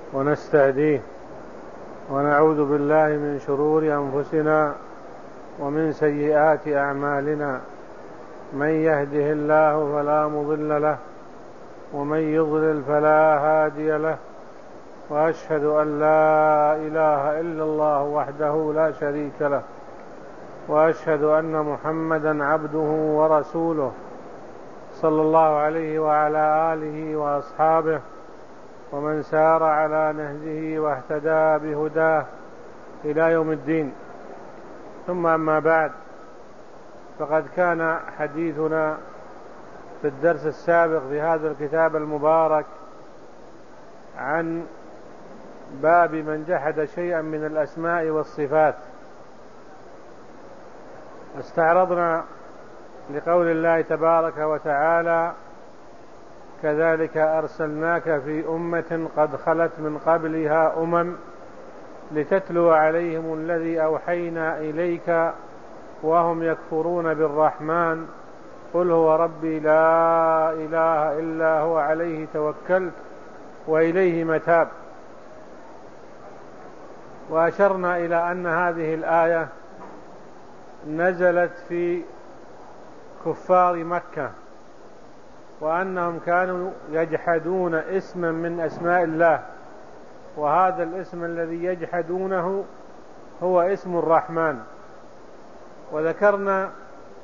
ونستهديه ونعوذ بالله من شرور أنفسنا ومن سيئات أعمالنا. من يهده الله فلا مضل له ومن يضلل فلا هادي له، وأشهد أن لا إله إلا الله وحده لا شريك له، وأشهد أن محمدا عبده ورسوله صلى الله عليه وعلى آله وأصحابه ومن سار على نهجه واهتدى بهداه إلى يوم الدين. ثم أما بعد، فقد كان حديثنا في الدرس السابق في هذا الكتاب المبارك عن باب من جحد شيئا من الأسماء والصفات. استعرضنا لقول الله تبارك وتعالى: كذلك أرسلناك في أمة قد خلت من قبلها لتتلو عليهم الذي أوحينا إليك وهم يكفرون بالرحمن قل هو ربي لا إله إلا هو عليه توكلت وإليه متاب. وأشرنا إلى أن هذه الآية نزلت في كفار مكة، وأنهم كانوا يجحدون اسما من أسماء الله، وهذا الاسم الذي يجحدونه هو اسم الرحمن. وذكرنا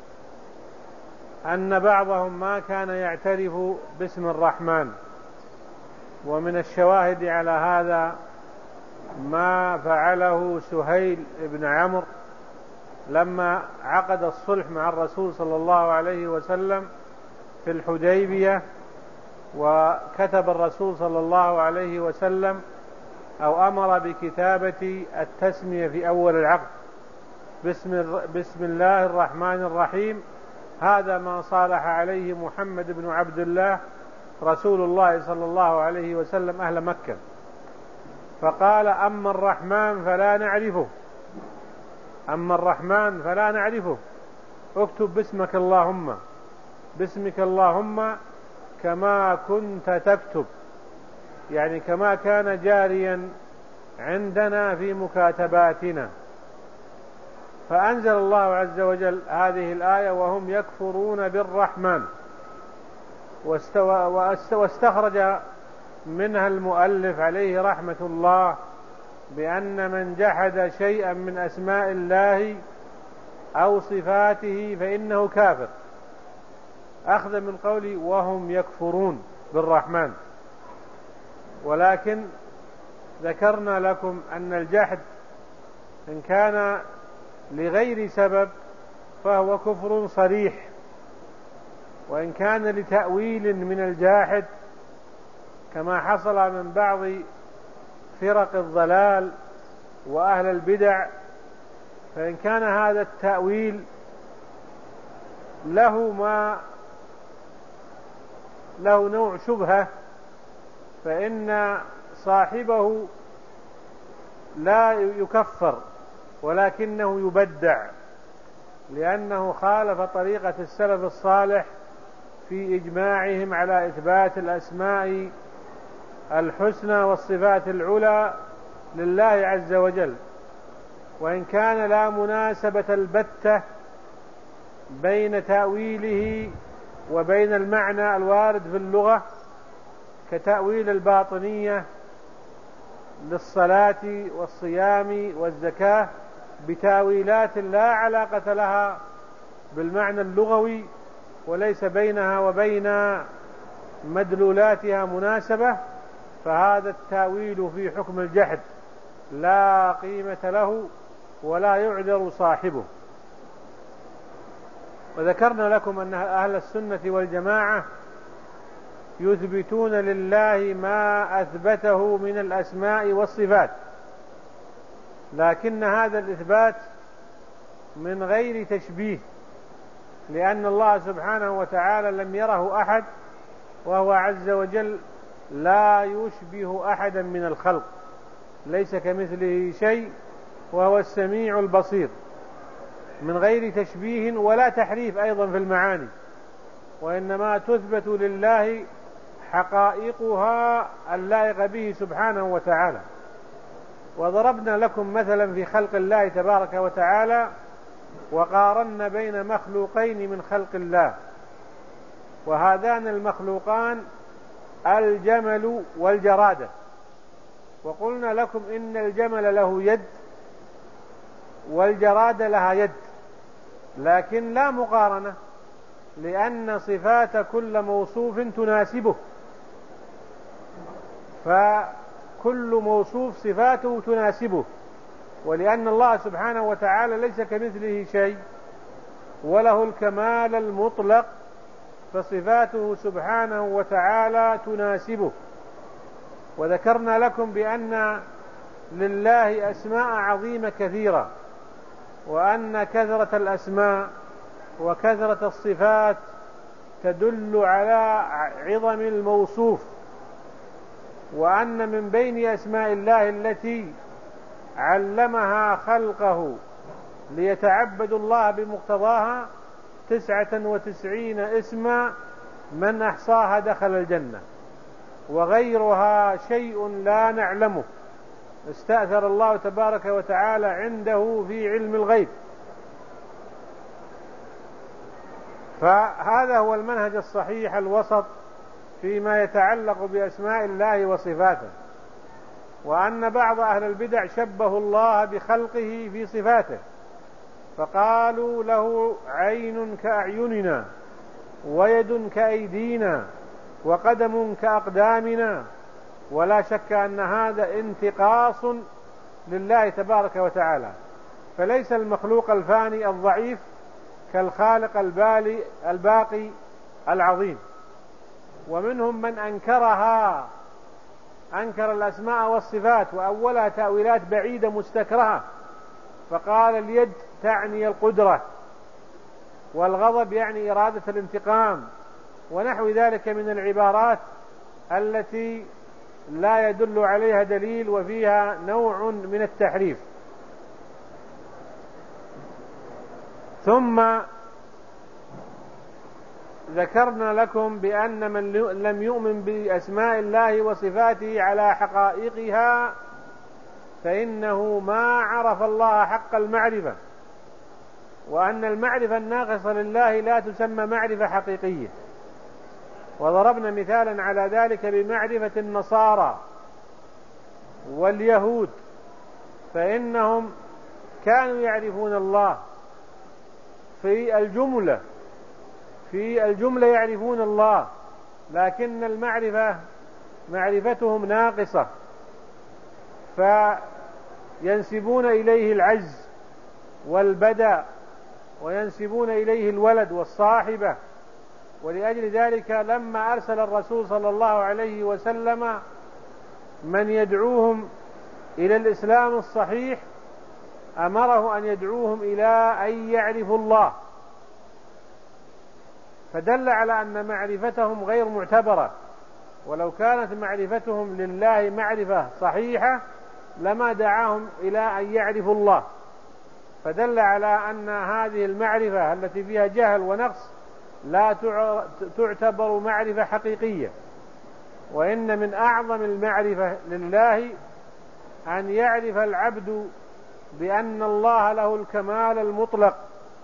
أن بعضهم ما كان يعترف باسم الرحمن، ومن الشواهد على هذا ما فعله سهيل بن عمرو لما عقد الصلح مع الرسول صلى الله عليه وسلم في الحديبية، وكتب الرسول صلى الله عليه وسلم أو أمر بكتابة التسمية في أول العقد بسم الله الرحمن الرحيم. هذا ما صالح عليه محمد بن عبد الله رسول الله صلى الله عليه وسلم أهل مكة، فقال: أما الرحمن فلا نعرفه، أما الرحمن فلا نعرفه، اكتب باسمك اللهم كما كنت تكتب، يعني كما كان جاريا عندنا في مكاتباتنا. فأنزل الله عز وجل هذه الآية وهم يكفرون بالرحمن، واستخرج منها المؤلف عليه رحمة الله بأن من جحد شيئا من أسماء الله أو صفاته فإنه كافر، أخذ من قوله وهم يكفرون بالرحمن. ولكن ذكرنا لكم أن الجحد إن كان لغير سبب فهو كفر صريح، وإن كان لتأويل من الجاحد كما حصل من بعض فرق الضلال وأهل البدع، فإن كان هذا التأويل له نوع شبهة فإن صاحبه لا يكفر ولكنه يبدع، لأنه خالف طريقة السلف الصالح في إجماعهم على إثبات الأسماء الحسنى والصفات العلى لله عز وجل. وإن كان لا مناسبة البتة بين تأويله وبين المعنى الوارد في اللغة، كتأويل الباطنية للصلاة والصيام والزكاة بتأويلات لا علاقة لها بالمعنى اللغوي وليس بينها وبين مدلولاتها مناسبة، فهذا التأويل في حكم الجحد لا قيمة له ولا يعذر صاحبه. وذكرنا لكم أن أهل السنة والجماعة يثبتون لله ما أثبته من الأسماء والصفات، لكن هذا الإثبات من غير تشبيه، لأن الله سبحانه وتعالى لم يره أحد، وهو عز وجل لا يشبه أحدا من الخلق، ليس كمثله شيء وهو السميع البصير، من غير تشبيه ولا تحريف أيضا في المعاني، وإنما تثبت لله حقائقها اللائقة به سبحانه وتعالى. وضربنا لكم مثلا في خلق الله تبارك وتعالى، وقارنا بين مخلوقين من خلق الله، وهذان المخلوقان الجمل والجرادة. وقلنا لكم إن الجمل له يد والجرادة لها يد، لكن لا مقارنة، لأن صفات كل موصوف تناسبه، فكل موصوف صفاته تناسبه، ولأن الله سبحانه وتعالى ليس كمثله شيء وله الكمال المطلق، فصفاته سبحانه وتعالى تناسبه. وذكرنا لكم بأن لله أسماء عظيمة كثيرة، وأن كثرة الأسماء وكثرة الصفات تدل على عظم الموصوف، وأن من بين أسماء الله التي علمها خلقه ليتعبدوا الله بمقتضاها 99 اسما من أحصاها دخل الجنة، وغيرها شيء لا نعلمه استأثر الله تبارك وتعالى عنده في علم الغيب. فهذا هو المنهج الصحيح الوسط فيما يتعلق بأسماء الله وصفاته. وأن بعض أهل البدع شبهوا الله بخلقه في صفاته، فقالوا له عين كأعيننا ويد كأيدينا وقدم كأقدامنا، ولا شك أن هذا انتقاص لله تبارك وتعالى. فليس المخلوق الفاني الضعيف كالخالق الباقي العظيم. ومنهم من أنكرها، أنكر الأسماء والصفات وأولها تأويلات بعيدة مستكرهة، فقال اليد تعني القدرة، والغضب يعني إرادة الانتقام، ونحو ذلك من العبارات التي لا يدل عليها دليل وفيها نوع من التحريف. ثم ذكرنا لكم بأن من لم يؤمن بأسماء الله وصفاته على حقائقها فإنه ما عرف الله حق المعرفة، وأن المعرفة الناقصة لله لا تسمى معرفة حقيقية. وضربنا مثالا على ذلك بمعرفة النصارى واليهود، فإنهم كانوا يعرفون الله في الجملة يعرفون الله، لكن معرفتهم ناقصة، فينسبون إليه العجز والبدع، وينسبون إليه الولد والصاحبة. ولأجل ذلك لما أرسل الرسول صلى الله عليه وسلم من يدعوهم إلى الإسلام الصحيح أمره أن يدعوهم إلى أن يعرفوا الله، فدل على أن معرفتهم غير معتبرة. ولو كانت معرفتهم لله معرفة صحيحة لما دعاهم إلى أن يعرفوا الله، فدل على أن هذه المعرفة التي فيها جهل ونقص لا تعتبر معرفة حقيقية. وإن من أعظم المعرفة لله أن يعرف العبد بأن الله له الكمال المطلق،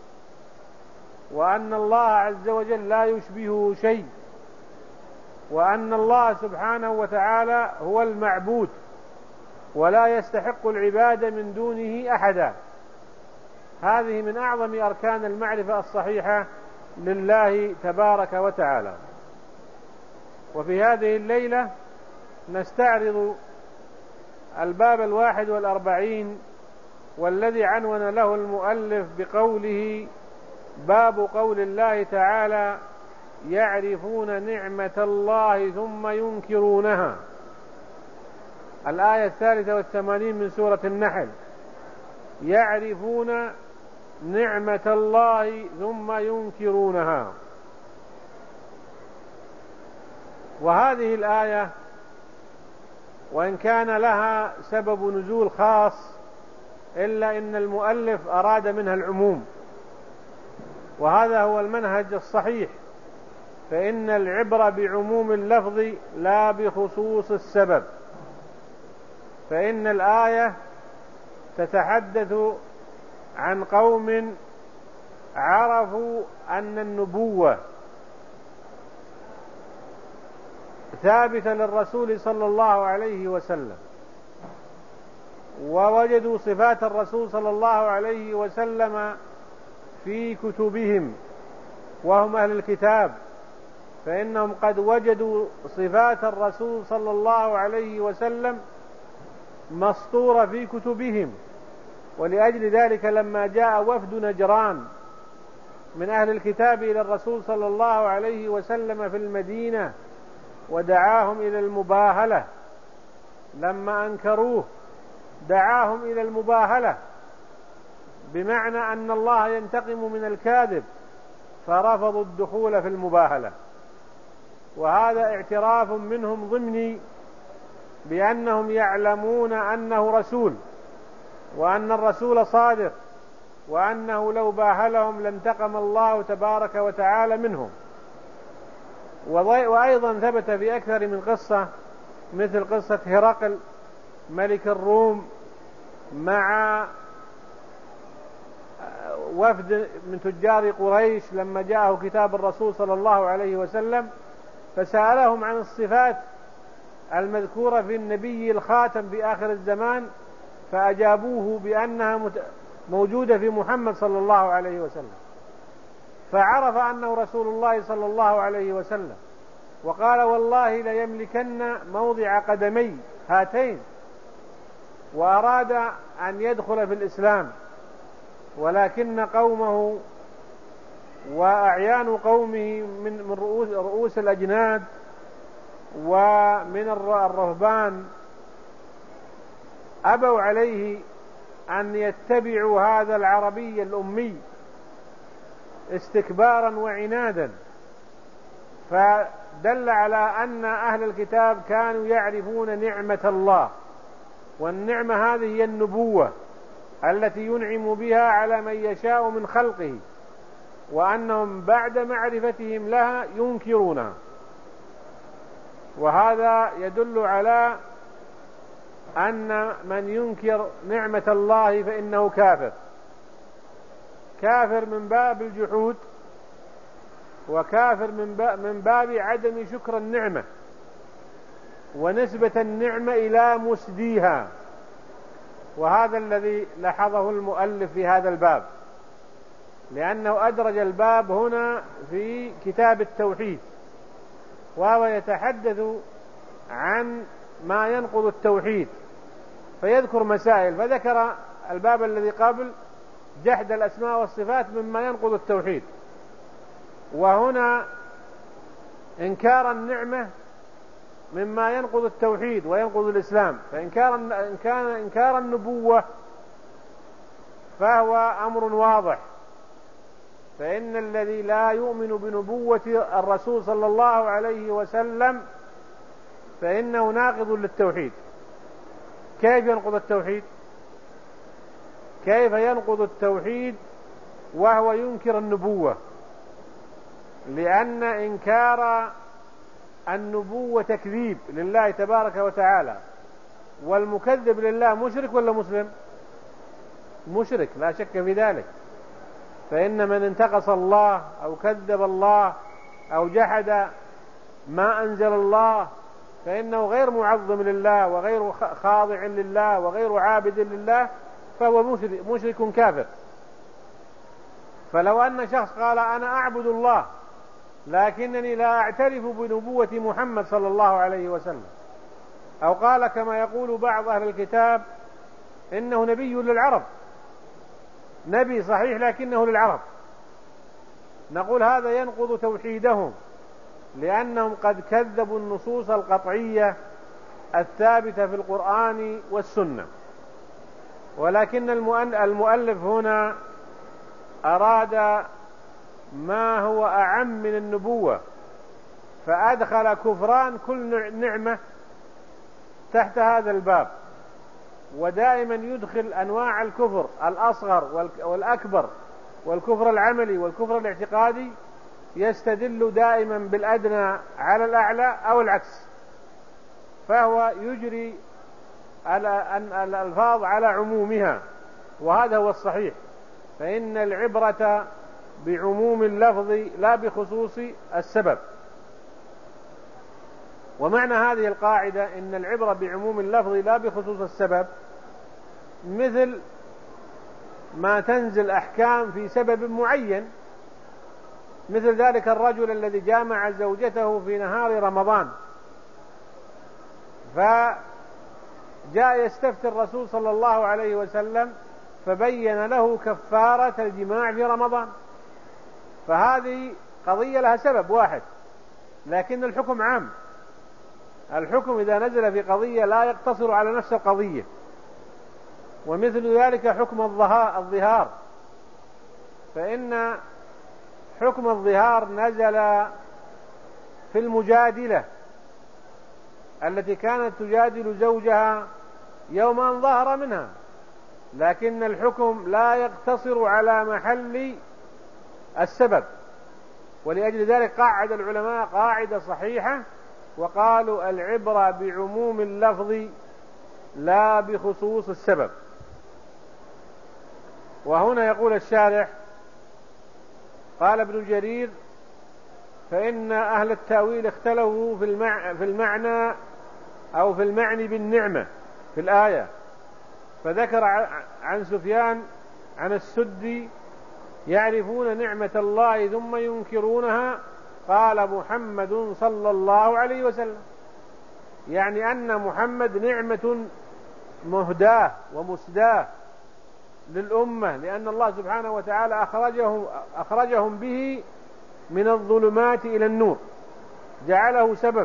وأن الله عز وجل لا يشبهه شيء، وأن الله سبحانه وتعالى هو المعبود ولا يستحق العبادة من دونه أحدا. هذه من أعظم أركان المعرفة الصحيحة لله تبارك وتعالى. وفي هذه الليلة نستعرض الباب 41 والذي عنون له المؤلف بقوله: باب قول الله تعالى: يعرفون نعمة الله ثم ينكرونها. الآية 83 من سورة النحل. يعرفون نعمة الله ثم ينكرونها. وهذه الآية وإن كان لها سبب نزول خاص إلا إن المؤلف أراد منها العموم، وهذا هو المنهج الصحيح فإن العبرة بعموم اللفظ لا بخصوص السبب، فإن الآية تتحدث عن قوم عرفوا أن النبوة ثابتة للرسول صلى الله عليه وسلم، ووجدوا صفات الرسول صلى الله عليه وسلم في كتبهم، وهم أهل الكتاب، فإنهم قد وجدوا صفات الرسول صلى الله عليه وسلم مسطورة في كتبهم. ولأجل ذلك لما جاء وفد نجران من أهل الكتاب إلى الرسول صلى الله عليه وسلم في المدينة ودعاهم إلى المباهلة، لما أنكروه دعاهم إلى المباهلة، بمعنى أن الله ينتقم من الكاذب، فرفضوا الدخول في المباهلة. وهذا اعتراف منهم ضمني بأنهم يعلمون أنه رسول، وأن الرسول صادق، وأنه لو باهلهم لانتقم الله تبارك وتعالى منهم. وأيضا ثبت في أكثر من قصة، مثل قصة هرقل ملك الروم مع وفد من تجار قريش لما جاءه كتاب الرسول صلى الله عليه وسلم، فسألهم عن الصفات المذكورة في النبي الخاتم في آخر الزمان، فأجابوه بأنها موجودة في محمد صلى الله عليه وسلم، فعرف أنه رسول الله صلى الله عليه وسلم، وقال والله ليملكن موضع قدمي هاتين، وأراد أن يدخل في الإسلام، ولكن قومه وأعيان قومه من رؤوس الأجناد ومن الرهبان أبوا عليه أن يتبعوا هذا العربي الأمي استكبارا وعنادا، فدل على أن أهل الكتاب كانوا يعرفون نعمة الله، والنعمة هذه هي النبوة التي ينعم بها على من يشاء من خلقه، وأنهم بعد معرفتهم لها ينكرونها. وهذا يدل على أن من ينكر نعمة الله فإنه كافر، كافر من باب الجحود، وكافر من باب عدم شكر النعمة ونسبة النعمة إلى مسديها. وهذا الذي لاحظه المؤلف في هذا الباب، لأنه أدرج الباب هنا في كتاب التوحيد، وهو يتحدث عن ما ينقض التوحيد، فيذكر مسائل، فذكر الباب الذي قبل جحد الأسماء والصفات مما ينقض التوحيد، وهنا إنكار النعمة مما ينقض التوحيد وينقض الإسلام. إنكار النبوة فهو أمر واضح، فإن الذي لا يؤمن بنبوة الرسول صلى الله عليه وسلم فإنه ناقض للتوحيد. كيف ينقض التوحيد؟ كيف ينقض التوحيد وهو ينكر النبوة؟ لأن إنكار النبوة تكذيب لله تبارك وتعالى، والمكذب لله مشرك ولا مسلم؟ مشرك لا شك في ذلك. فإن من انتقص الله أو كذب الله أو جحد ما أنزل الله فإنه غير معظم لله وغير خاضع لله وغير عابد لله، فهو مشرك كافر. فلو أن شخص قال أنا أعبد الله لكنني لا أعترف بنبوة محمد صلى الله عليه وسلم، أو قال كما يقول بعض أهل الكتاب إنه نبي للعرب، نبي صحيح لكنه للعرب، نقول هذا ينقض توحيدهم، لأنهم قد كذبوا النصوص القطعية الثابتة في القرآن والسنة. ولكن المؤلف هنا أراد ما هو أعم من النبوة، فأدخل كفران كل نعمة تحت هذا الباب. ودائما يدخل أنواع الكفر الأصغر والأكبر، والكفر العملي والكفر الاعتقادي، يستدل دائما بالأدنى على الأعلى أو العكس، فهو يجري الألفاظ على عمومها، وهذا هو الصحيح، فإن العبرة بعموم اللفظ لا بخصوص السبب. ومعنى هذه القاعدة إن العبرة بعموم اللفظ لا بخصوص السبب مثل ما تنزل أحكام في سبب معين، مثل ذلك الرجل الذي جامع زوجته في نهار رمضان فجاء يستفتي الرسول صلى الله عليه وسلم فبين له كفارة الجماع في رمضان، فهذه قضية لها سبب واحد، لكن الحكم عام. الحكم إذا نزل في قضية لا يقتصر على نفس القضية. ومثل ذلك حكم الظهار، فإن حكم الظهار نزل في المجادلة التي كانت تجادل زوجها يوم أن ظهر منها، لكن الحكم لا يقتصر على محل السبب. ولأجل ذلك قاعد العلماء قاعدة صحيحة وقالوا العبرة بعموم اللفظ لا بخصوص السبب. وهنا يقول الشارح قال ابن جرير فإن أهل التأويل اختلفوا في المعنى أو في المعني بالنعمة في الآية، فذكر عن سفيان عن السدي يعرفون نعمة الله ثم ينكرونها، قال محمد صلى الله عليه وسلم، يعني أن محمد نعمة مهداة ومسداة للأمة، لأن الله سبحانه وتعالى أخرجهم به من الظلمات إلى النور، جعله سبب.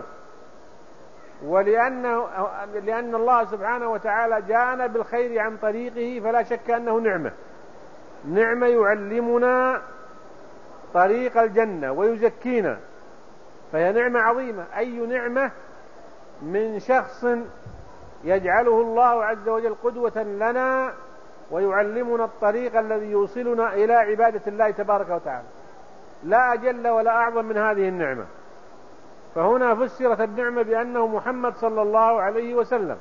لأن الله سبحانه وتعالى جاءنا بالخير عن طريقه، فلا شك أنه نعمة يعلمنا طريق الجنة ويزكينا، فهي نعمة عظيمة. أي نعمة من شخص يجعله الله عز وجل قدوة لنا ويعلمنا الطريق الذي يوصلنا إلى عبادة الله تبارك وتعالى، لا أجل ولا أعظم من هذه النعمة. فهنا فسرت النعمة بأنه محمد صلى الله عليه وسلم.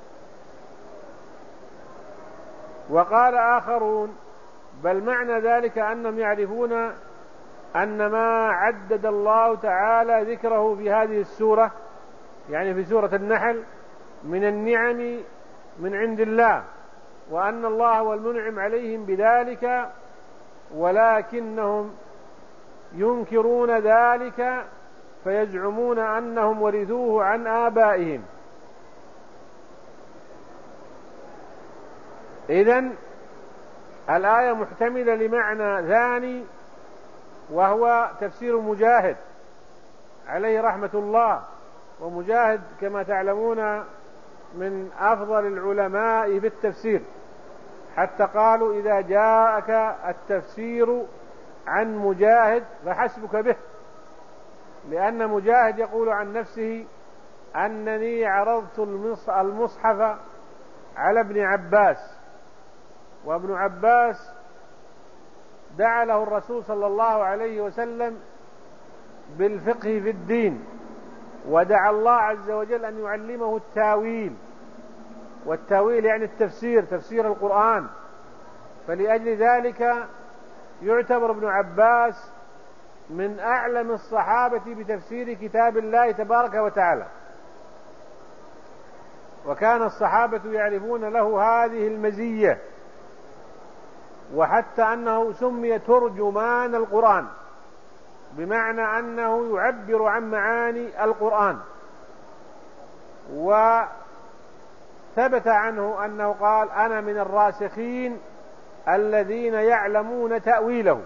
وقال آخرون بل معنى ذلك أنهم يعرفون أن ما عدد الله تعالى ذكره في هذه السورة، يعني في سورة النحل، من النعم من عند الله، وأن الله هو المنعم عليهم بذلك، ولكنهم ينكرون ذلك فيزعمون أنهم ورثوه عن آبائهم. إذن الآية محتملة لمعنى ثاني، وهو تفسير مجاهد عليه رحمة الله. ومجاهد كما تعلمون من أفضل العلماء بالتفسير، حتى قالوا إذا جاءك التفسير عن مجاهد فحسبك به، لأن مجاهد يقول عن نفسه أنني عرضت المصحف على ابن عباس، وابن عباس دعا له الرسول صلى الله عليه وسلم بالفقه في الدين، ودعا الله عز وجل أن يعلمه التاويل، والتاويل يعني التفسير، تفسير القرآن. فلأجل ذلك يعتبر ابن عباس من أعلم الصحابة بتفسير كتاب الله تبارك وتعالى، وكان الصحابة يعرفون له هذه المزية، وحتى أنه سمي ترجمان القرآن، بمعنى أنه يعبر عن معاني القرآن. وثبت عنه أنه قال أنا من الراسخين الذين يعلمون تأويله،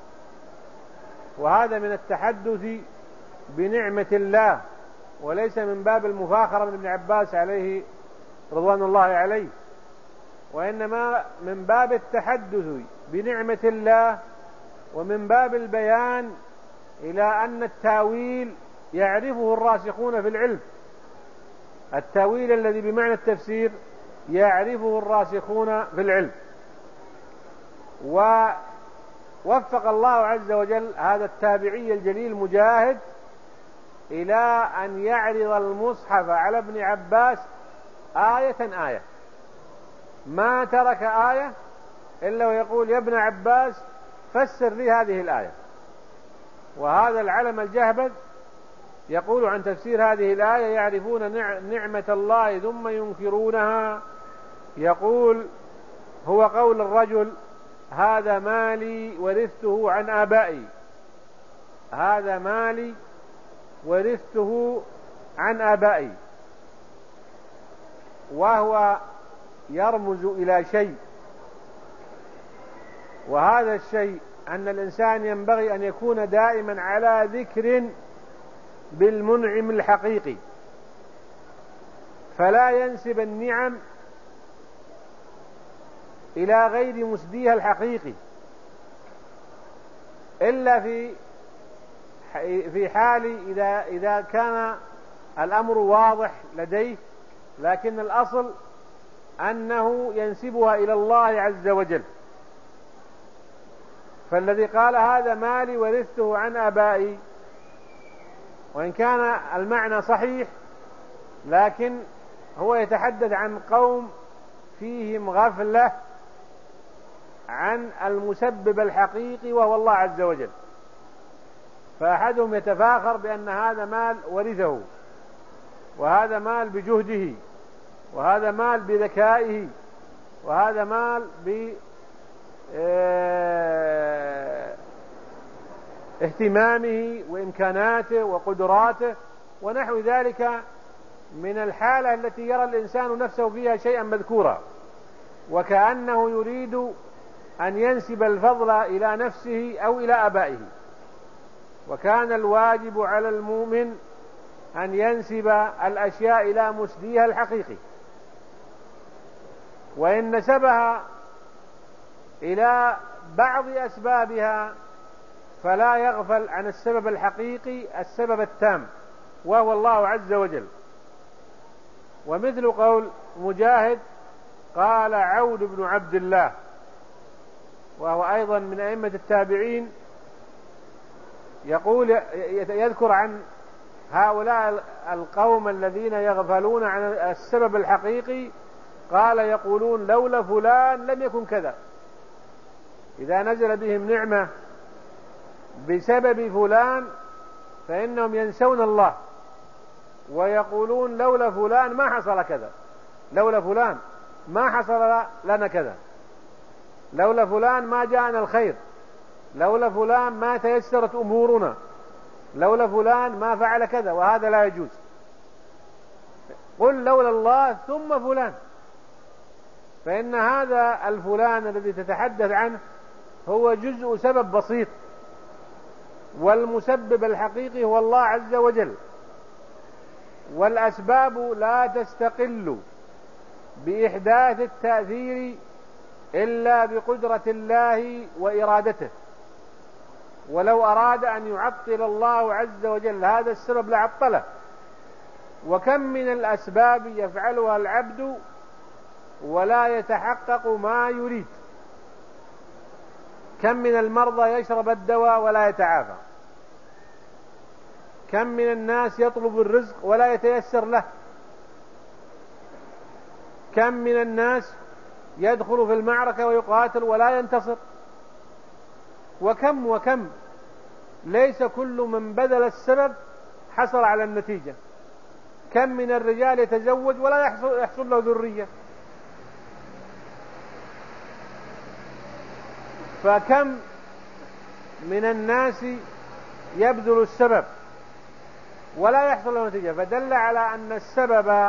وهذا من التحدث بنعمة الله، وليس من باب المفاخرة من ابن عباس عليه رضوان الله عليه، وإنما من باب التحدث بنعمة الله، ومن باب البيان إلى أن التاويل يعرفه الراسخون في العلم. التاويل الذي بمعنى التفسير يعرفه الراسخون في العلم. وفق الله عز وجل هذا التابعي الجليل مجاهد إلى أن يعرض المصحف على ابن عباس آية آية، ما ترك آية إلا ويقول يا ابن عباس فسر لي هذه الآية. وهذا العلم الجهبذ يقول عن تفسير هذه الآية: يعرفون نعمة الله ثم ينكرونها. يقول: هو قول الرجل هذا مالي ورثته عن آبائي، هذا مالي ورثته عن آبائي، وهو يرمز إلى شيء، وهذا الشيء أن الإنسان ينبغي أن يكون دائما على ذكر بالمنعم الحقيقي، فلا ينسب النعم إلى غير مسديها الحقيقي إلا في حال إذا كان الأمر واضح لديه، لكن الأصل أنه ينسبها إلى الله عز وجل. فالذي قال هذا مالي ورثته عن آبائي، وإن كان المعنى صحيح، لكن هو يتحدث عن قوم فيهم غفلة عن المسبب الحقيقي وهو الله عز وجل. فأحدهم يتفاخر بأن هذا مال ورثه، وهذا مال بجهده، وهذا مال بذكائه، وهذا مال باهتمامه وإمكاناته وقدراته ونحو ذلك من الحالة التي يرى الإنسان نفسه فيها شيئا مذكورا، وكأنه يريد أن ينسب الفضل إلى نفسه أو إلى آبائه. وكان الواجب على المؤمن أن ينسب الأشياء إلى مسديها الحقيقي، وإن نسبها إلى بعض أسبابها فلا يغفل عن السبب الحقيقي، السبب التام، وهو الله عز وجل. ومثل قول مجاهد قال عون بن عبد الله، وهو أيضا من أئمة التابعين، يقول يذكر عن هؤلاء القوم الذين يغفلون عن السبب الحقيقي، قال يقولون لولا فلان لم يكن كذا. إذا نزل بهم نعمة بسبب فلان فإنهم ينسون الله ويقولون لولا فلان ما حصل كذا، لولا فلان ما حصل لنا كذا، لولا فلان ما جاءنا الخير، لولا فلان ما تيسرت أمورنا، لولا فلان ما فعل كذا. وهذا لا يجوز. قل لولا الله ثم فلان، فإن هذا الفلان الذي تتحدث عنه هو جزء سبب بسيط، والمسبب الحقيقي هو الله عز وجل. والأسباب لا تستقل بإحداث التأثير إلا بقدرة الله وإرادته، ولو أراد أن يعطل الله عز وجل هذا السبب لعطله. وكم من الأسباب يفعلها العبد ولا يتحقق ما يريد. كم من المرضى يشرب الدواء ولا يتعافى، كم من الناس يطلب الرزق ولا يتيسر له، كم من الناس يدخل في المعركة ويقاتل ولا ينتصر، وكم ليس كل من بذل السبب حصل على النتيجة. كم من الرجال يتزوج ولا يحصل له ذرية، فكم من الناس يبذل السبب ولا يحصل له نتيجة. فدل على أن السبب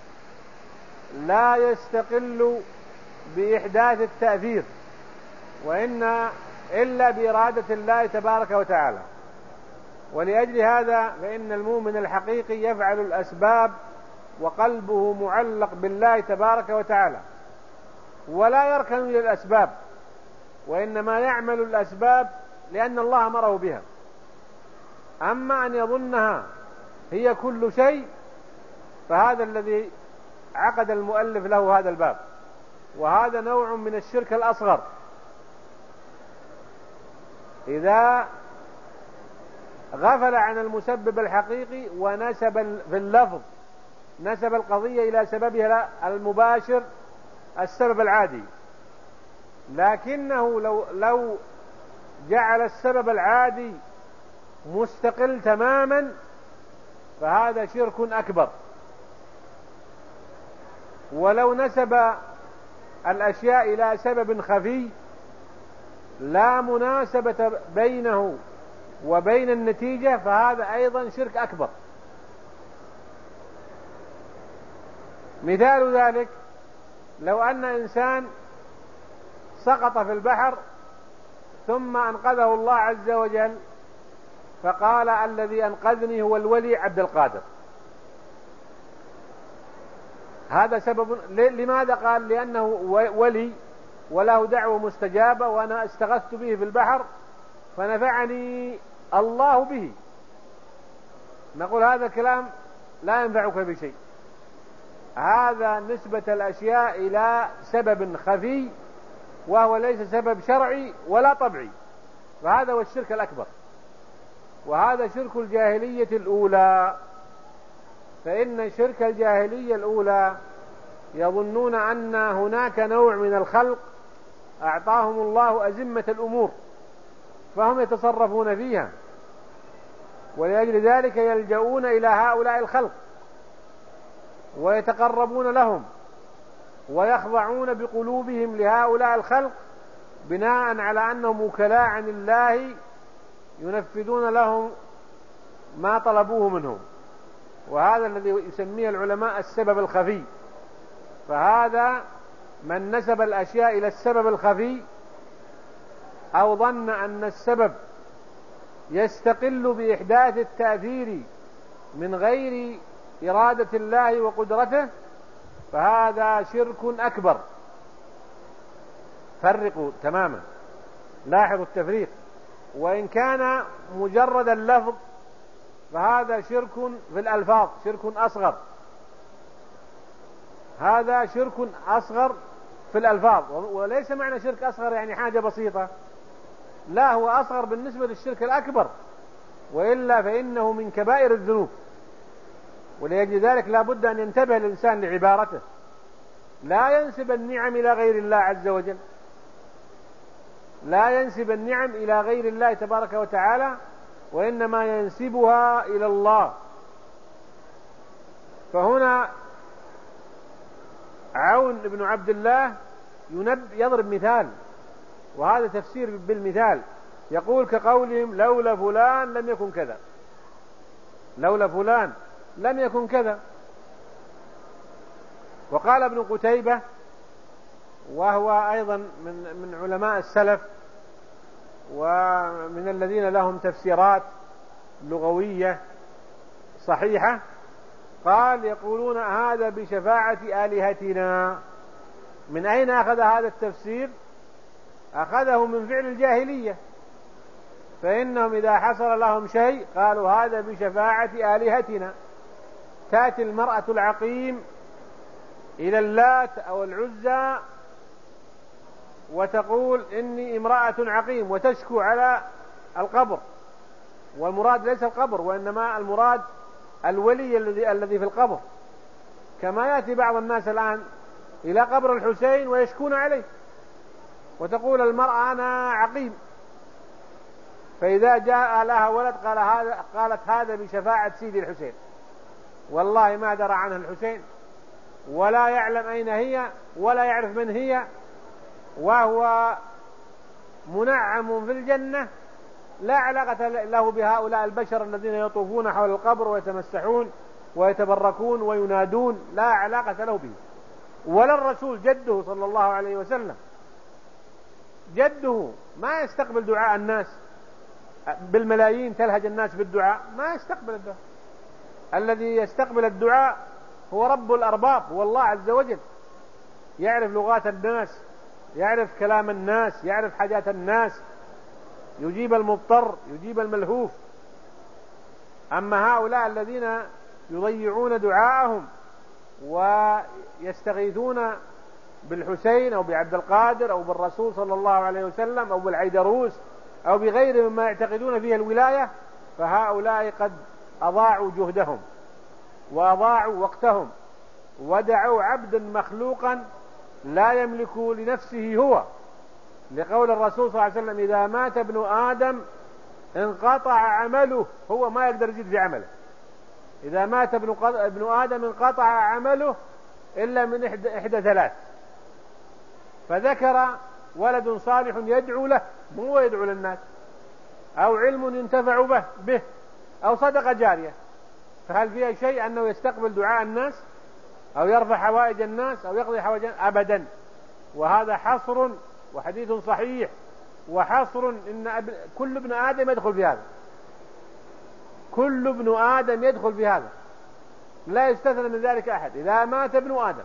لا يستقل بإحداث التأثير، وإن إلا بإرادة الله تبارك وتعالى. ولأجل هذا فإن المؤمن الحقيقي يفعل الأسباب وقلبه معلق بالله تبارك وتعالى، ولا يركن إلى الأسباب، وإنما يعمل الأسباب لأن الله أمره بها. أما أن يظنها هي كل شيء فهذا الذي عقد المؤلف له هذا الباب، وهذا نوع من الشرك الأصغر. إذا غفل عن المسبب الحقيقي ونسب في اللفظ نسب القضية إلى سببها المباشر السبب العادي، لكنه لو جعل السبب العادي مستقل تماما فهذا شرك أكبر. ولو نسب الأشياء إلى سبب خفي لا مناسبة بينه وبين النتيجة فهذا أيضا شرك أكبر. مثال ذلك لو أن إنسان سقط في البحر ثم أنقذه الله عز وجل فقال الذي أنقذني هو الولي عبد القادر، هذا سبب. لماذا قال؟ لأنه ولي وله دعوة مستجابة وأنا استغثت به في البحر فنفعني الله به. نقول هذا الكلام لا ينفعك بشيء، هذا نسبة الأشياء إلى سبب خفي وهو ليس سبب شرعي ولا طبيعي، فهذا هو الشرك الأكبر، وهذا شرك الجاهلية الأولى. فإن شرك الجاهلية الأولى يظنون أن هناك نوع من الخلق أعطاهم الله أزمة الأمور فهم يتصرفون فيها، ولأجل ذلك يلجؤون إلى هؤلاء الخلق ويتقربون لهم ويخضعون بقلوبهم لهؤلاء الخلق بناء على أنهم وكلاء عن الله ينفذون لهم ما طلبوه منهم، وهذا الذي يسميه العلماء السبب الخفي. فهذا من نسب الأشياء إلى السبب الخفي أو ظن أن السبب يستقل بإحداث التأثير من غير إرادة الله وقدرته فهذا شرك أكبر. فرقوا تماما، لاحظوا التفريق. وإن كان مجرد اللفظ فهذا شرك في الألفاظ، شرك أصغر، هذا شرك أصغر في الألفاظ. وليس معنى شرك أصغر يعني حاجة بسيطة، لا، هو أصغر بالنسبة للشرك الأكبر، وإلا فإنه من كبائر الذنوب. ولأجل ذلك لا بد أن ينتبه الإنسان لعبارته، لا ينسب النعم إلى غير الله عز وجل، لا ينسب النعم إلى غير الله تبارك وتعالى، وإنما ينسبها إلى الله. فهنا عون بن عبد الله يضرب مثال، وهذا تفسير بالمثال، يقول كقولهم لولا فلان لم يكن كذا، لولا فلان لم يكن كذا. وقال ابن قتيبة وهو أيضا من علماء السلف ومن الذين لهم تفسيرات لغوية صحيحة، قال يقولون هذا بشفاعة آلهتنا. من أين أخذ هذا التفسير؟ أخذه من فعل الجاهلية، فإنهم إذا حصل لهم شيء قالوا هذا بشفاعة آلهتنا. تأتي المرأة العقيم إلى اللات أو العزى وتقول إني امرأة عقيم وتشكو على القبر، والمراد ليس القبر وإنما المراد الولي الذي في القبر، كما يأتي بعض الناس الآن إلى قبر الحسين ويشكون عليه وتقول المرأة أنا عقيم، فإذا جاء لها ولد قالت هذا بشفاعة سيدي الحسين، والله ما درى عنها الحسين ولا يعلم أين هي ولا يعرف من هي، وهو منعم في الجنة، لا علاقة له بهؤلاء البشر الذين يطوفون حول القبر ويتمسحون ويتبركون وينادون، لا علاقة له به. ولا الرسول جده صلى الله عليه وسلم، جده ما يستقبل دعاء الناس بالملايين، تلهج الناس بالدعاء، ما يستقبل الدعاء. الذي يستقبل الدعاء هو رب الأرباب، هو الله عز وجل، يعرف لغات الناس، يعرف كلام الناس، يعرف حاجات الناس، يجيب المضطر، يجيب الملهوف. أما هؤلاء الذين يضيعون دعاءهم ويستغيثون بالحسين أو بعبد القادر أو بالرسول صلى الله عليه وسلم أو بالعيدروس أو بغير مما يعتقدون فيه الولاية، فهؤلاء قد أضاعوا جهدهم وأضاعوا وقتهم ودعوا عبدا مخلوقا لا يملك لنفسه هو، لقول الرسول صلى الله عليه وسلم: إذا مات ابن آدم انقطع عمله. هو ما يقدر يزيد في عمله. إذا مات ابن آدم انقطع عمله إلا من إحدى ثلاث. فذكر ولد صالح يدعو له، مو هو يدعو للناس، أو علم ينتفع به أو صدقة جارية. فهل فيها شيء أنه يستقبل دعاء الناس أو يرفع حوائج الناس أو يقضي حوائج؟ أبدا. وهذا حصر، وحديث صحيح، وحصر إن كل ابن آدم يدخل في هذا. كل ابن آدم يدخل في هذا، لا يستثنى من ذلك أحد. إذا مات ابن آدم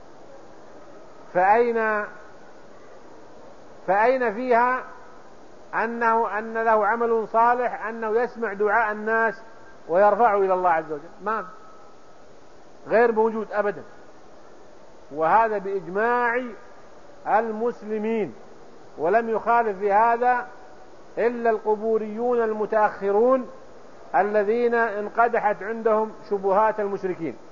فأين فيها أن له عمل صالح، أنه يسمع دعاء الناس ويرفعه إلى الله عز وجل؟ ما غير موجود أبدا. وهذا بإجماع المسلمين، ولم يخالف في هذا إلا القبوريون المتأخرون الذين انقدحت عندهم شبهات المشركين.